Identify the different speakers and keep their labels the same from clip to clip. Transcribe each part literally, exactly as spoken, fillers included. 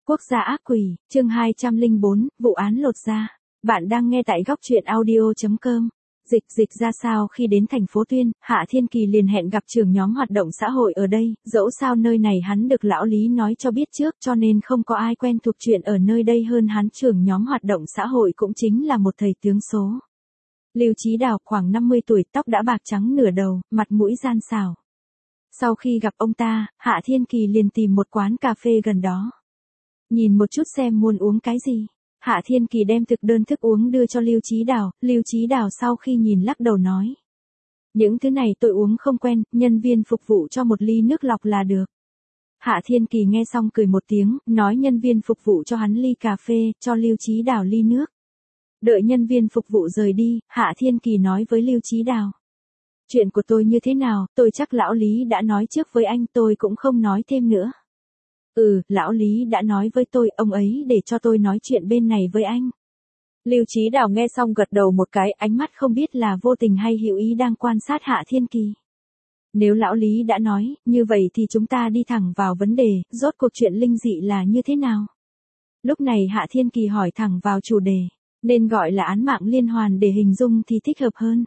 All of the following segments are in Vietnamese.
Speaker 1: Quốc gia ác quỷ, chương hai trăm lẻ bốn, vụ án lột da. Bạn đang nghe tại góc truyện audio chấm com. Dịch dịch ra sao khi đến thành phố Tuyên, Hạ Thiên Kỳ liền hẹn gặp trưởng nhóm hoạt động xã hội ở đây, dẫu sao nơi này hắn được lão Lý nói cho biết trước cho nên không có ai quen thuộc chuyện ở nơi đây hơn hắn. Trưởng nhóm hoạt động xã hội cũng chính là một thầy tướng số. Lưu Chí Đào khoảng năm mươi tuổi, tóc đã bạc trắng nửa đầu, mặt mũi gian xảo. Sau khi gặp ông ta, Hạ Thiên Kỳ liền tìm một quán cà phê gần đó. Nhìn một chút xem muốn uống cái gì. Hạ Thiên Kỳ đem thực đơn thức uống đưa cho Lưu Chí Đào, Lưu Chí Đào sau khi nhìn lắc đầu nói. Những thứ này tôi uống không quen, nhân viên phục vụ cho một ly nước lọc là được. Hạ Thiên Kỳ nghe xong cười một tiếng, nói nhân viên phục vụ cho hắn ly cà phê, cho Lưu Chí Đào ly nước. Đợi nhân viên phục vụ rời đi, Hạ Thiên Kỳ nói với Lưu Chí Đào. Chuyện của tôi như thế nào, tôi chắc lão Lý đã nói trước với anh, tôi cũng không nói thêm nữa. Ừ, lão Lý đã nói với tôi, ông ấy để cho tôi nói chuyện bên này với anh. Lưu Chí Đào nghe xong gật đầu một cái, ánh mắt không biết là vô tình hay hữu ý đang quan sát Hạ Thiên Kỳ. Nếu lão Lý đã nói, như vậy thì chúng ta đi thẳng vào vấn đề, rốt cuộc chuyện linh dị là như thế nào? Lúc này Hạ Thiên Kỳ hỏi thẳng vào chủ đề, nên gọi là án mạng liên hoàn để hình dung thì thích hợp hơn.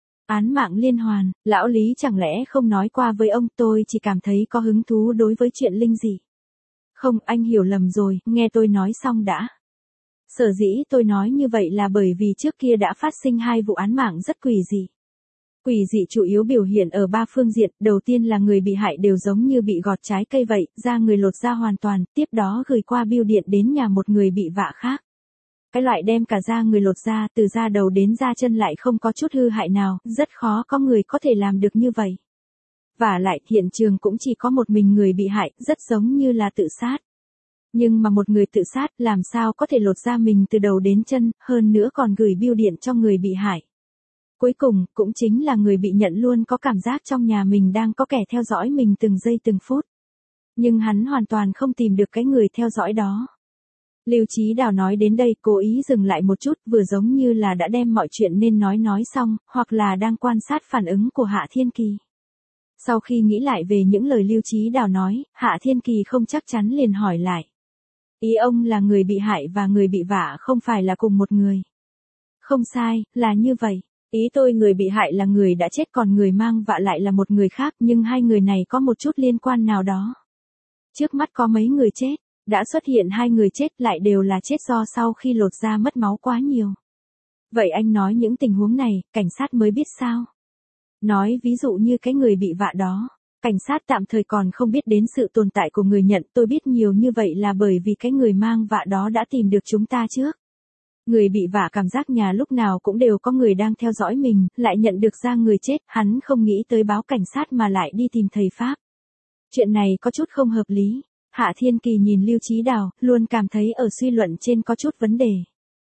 Speaker 1: Án mạng liên hoàn, lão Lý chẳng lẽ không nói qua với ông, tôi chỉ cảm thấy có hứng thú đối với chuyện linh dị. Không, anh hiểu lầm rồi, nghe tôi nói xong đã. Sở dĩ tôi nói như vậy là bởi vì trước kia đã phát sinh hai vụ án mạng rất quỷ dị. Quỷ dị chủ yếu biểu hiện ở ba phương diện, đầu tiên là người bị hại đều giống như bị gọt trái cây vậy, da người lột da hoàn toàn, tiếp đó gửi qua bưu điện đến nhà một người bị vạ khác. Cái loại đem cả da người lột da, từ da đầu đến da chân lại không có chút hư hại nào, rất khó có người có thể làm được như vậy. Và lại, hiện trường cũng chỉ có một mình người bị hại, rất giống như là tự sát. Nhưng mà một người tự sát làm sao có thể lột da mình từ đầu đến chân, hơn nữa còn gửi bưu điện cho người bị hại. Cuối cùng, cũng chính là người bị nhận luôn có cảm giác trong nhà mình đang có kẻ theo dõi mình từng giây từng phút. Nhưng hắn hoàn toàn không tìm được cái người theo dõi đó. Lưu Chí Đào nói đến đây cố ý dừng lại một chút, vừa giống như là đã đem mọi chuyện nên nói nói xong, hoặc là đang quan sát phản ứng của Hạ Thiên Kỳ. Sau khi nghĩ lại về những lời Lưu Chí Đào nói, Hạ Thiên Kỳ không chắc chắn liền hỏi lại. Ý ông là người bị hại và người bị vạ không phải là cùng một người. Không sai, là như vậy. Ý tôi người bị hại là người đã chết còn người mang vạ lại là một người khác, nhưng hai người này có một chút liên quan nào đó. Trước mắt có mấy người chết, đã xuất hiện hai người chết lại đều là chết do sau khi lột da mất máu quá nhiều. Vậy anh nói những tình huống này, cảnh sát mới biết sao? Nói ví dụ như cái người bị vạ đó, cảnh sát tạm thời còn không biết đến sự tồn tại của người nhận, tôi biết nhiều như vậy là bởi vì cái người mang vạ đó đã tìm được chúng ta trước. Người bị vạ cảm giác nhà lúc nào cũng đều có người đang theo dõi mình, lại nhận được ra người chết, hắn không nghĩ tới báo cảnh sát mà lại đi tìm thầy Pháp. Chuyện này có chút không hợp lý. Hạ Thiên Kỳ nhìn Lưu Chí Đào, luôn cảm thấy ở suy luận trên có chút vấn đề.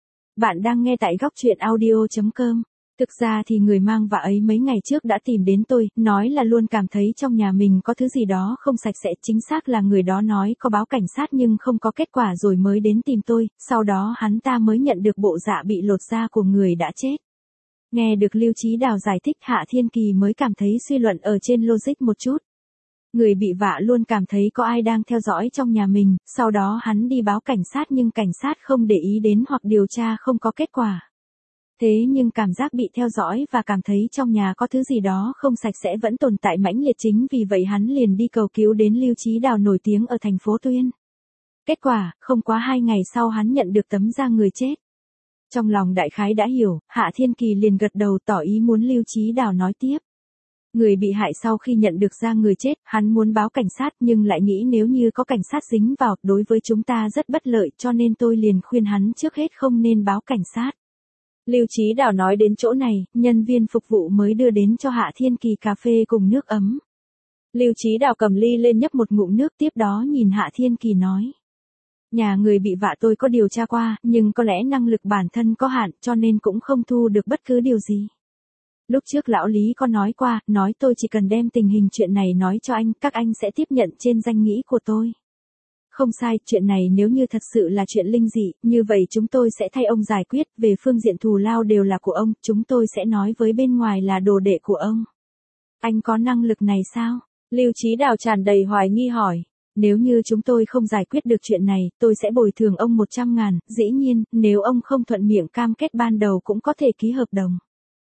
Speaker 1: Bạn đang nghe tại góc truyện audio chấm com. Thực ra thì người mang vạ ấy mấy ngày trước đã tìm đến tôi, nói là luôn cảm thấy trong nhà mình có thứ gì đó không sạch sẽ, chính xác là người đó nói có báo cảnh sát nhưng không có kết quả rồi mới đến tìm tôi, sau đó hắn ta mới nhận được bộ dạ bị lột da của người đã chết. Nghe được Lưu Chí Đào giải thích, Hạ Thiên Kỳ mới cảm thấy suy luận ở trên logic một chút. Người bị vạ luôn cảm thấy có ai đang theo dõi trong nhà mình, sau đó hắn đi báo cảnh sát nhưng cảnh sát không để ý đến hoặc điều tra không có kết quả. Thế nhưng cảm giác bị theo dõi và cảm thấy trong nhà có thứ gì đó không sạch sẽ vẫn tồn tại mãnh liệt, chính vì vậy hắn liền đi cầu cứu đến Lưu Chí Đào nổi tiếng ở thành phố Tuyên. Kết quả, không quá hai ngày sau hắn nhận được tấm da người chết. Trong lòng đại khái đã hiểu, Hạ Thiên Kỳ liền gật đầu tỏ ý muốn Lưu Chí Đào nói tiếp. Người bị hại sau khi nhận được ra người chết, hắn muốn báo cảnh sát nhưng lại nghĩ nếu như có cảnh sát dính vào, đối với chúng ta rất bất lợi cho nên tôi liền khuyên hắn trước hết không nên báo cảnh sát. Lưu Chí Đào nói đến chỗ này, nhân viên phục vụ mới đưa đến cho Hạ Thiên Kỳ cà phê cùng nước ấm. Lưu Chí Đào cầm ly lên nhấp một ngụm nước, tiếp đó nhìn Hạ Thiên Kỳ nói. Nhà người bị vạ tôi có điều tra qua, nhưng có lẽ năng lực bản thân có hạn cho nên cũng không thu được bất cứ điều gì. Lúc trước lão Lý có nói qua, nói tôi chỉ cần đem tình hình chuyện này nói cho anh, các anh sẽ tiếp nhận trên danh nghĩa của tôi. Không sai, chuyện này nếu như thật sự là chuyện linh dị, như vậy chúng tôi sẽ thay ông giải quyết, về phương diện thù lao đều là của ông, chúng tôi sẽ nói với bên ngoài là đồ đệ của ông. Anh có năng lực này sao? Lưu Chí Đào tràn đầy hoài nghi hỏi. Nếu như chúng tôi không giải quyết được chuyện này, tôi sẽ bồi thường ông một trăm ngàn, dĩ nhiên, nếu ông không thuận miệng cam kết ban đầu cũng có thể ký hợp đồng.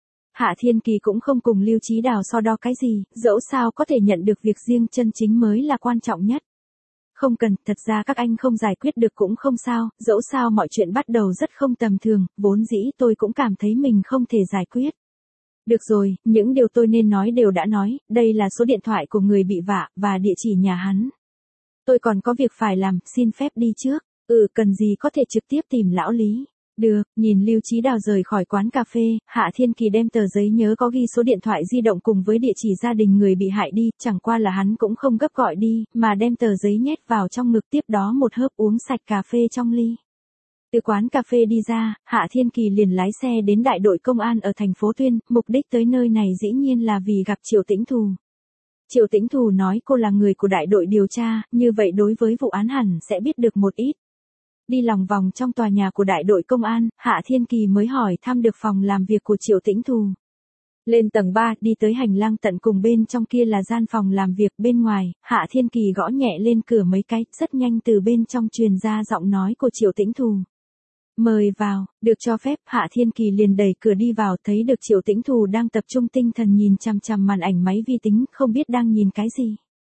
Speaker 1: Hạ Thiên Kỳ cũng không cùng Lưu Chí Đào so đo cái gì, dẫu sao có thể nhận được việc riêng chân chính mới là quan trọng nhất. Không cần, thật ra các anh không giải quyết được cũng không sao, dẫu sao mọi chuyện bắt đầu rất không tầm thường, vốn dĩ tôi cũng cảm thấy mình không thể giải quyết. Được rồi, những điều tôi nên nói đều đã nói, đây là số điện thoại của người bị vạ, và địa chỉ nhà hắn. Tôi còn có việc phải làm, xin phép đi trước. Ừ, cần gì có thể trực tiếp tìm lão Lý. Được, nhìn Lưu Chí Đào rời khỏi quán cà phê, Hạ Thiên Kỳ đem tờ giấy nhớ có ghi số điện thoại di động cùng với địa chỉ gia đình người bị hại đi, chẳng qua là hắn cũng không gấp gọi đi, mà đem tờ giấy nhét vào trong ngực, tiếp đó một hớp uống sạch cà phê trong ly. Từ quán cà phê đi ra, Hạ Thiên Kỳ liền lái xe đến đại đội công an ở thành phố Tuyên, mục đích tới nơi này dĩ nhiên là vì gặp Triệu Tĩnh Thù. Triệu Tĩnh Thù nói cô là người của đại đội điều tra, như vậy đối với vụ án hẳn sẽ biết được một ít. Đi lòng vòng trong tòa nhà của đại đội công an, Hạ Thiên Kỳ mới hỏi thăm được phòng làm việc của Triệu Tĩnh Thù. Lên tầng ba, đi tới hành lang tận cùng, bên trong kia là gian phòng làm việc, bên ngoài, Hạ Thiên Kỳ gõ nhẹ lên cửa mấy cái, rất nhanh từ bên trong truyền ra giọng nói của Triệu Tĩnh Thù. Mời vào, được cho phép, Hạ Thiên Kỳ liền đẩy cửa đi vào, thấy được Triệu Tĩnh Thù đang tập trung tinh thần nhìn chằm chằm màn ảnh máy vi tính, không biết đang nhìn cái gì.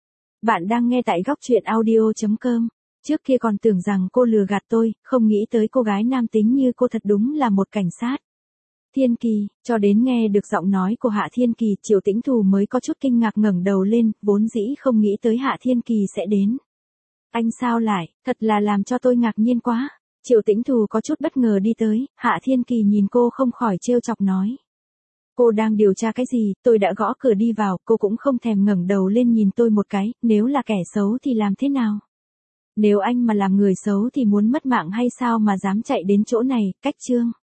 Speaker 1: Bạn đang nghe tại góc truyện audio chấm com. Trước kia còn tưởng rằng cô lừa gạt tôi, không nghĩ tới cô gái nam tính như cô thật đúng là một cảnh sát. Thiên Kỳ, cho đến nghe được giọng nói của Hạ Thiên Kỳ, Triệu Tĩnh Thù mới có chút kinh ngạc ngẩng đầu lên, vốn dĩ không nghĩ tới Hạ Thiên Kỳ sẽ đến. Anh sao lại, thật là làm cho tôi ngạc nhiên quá. Triệu Tĩnh Thù có chút bất ngờ đi tới, Hạ Thiên Kỳ nhìn cô không khỏi trêu chọc nói. Cô đang điều tra cái gì, tôi đã gõ cửa đi vào, cô cũng không thèm ngẩng đầu lên nhìn tôi một cái, nếu là kẻ xấu thì làm thế nào? Nếu anh mà làm người xấu thì muốn mất mạng hay sao mà dám chạy đến chỗ này, cách trương.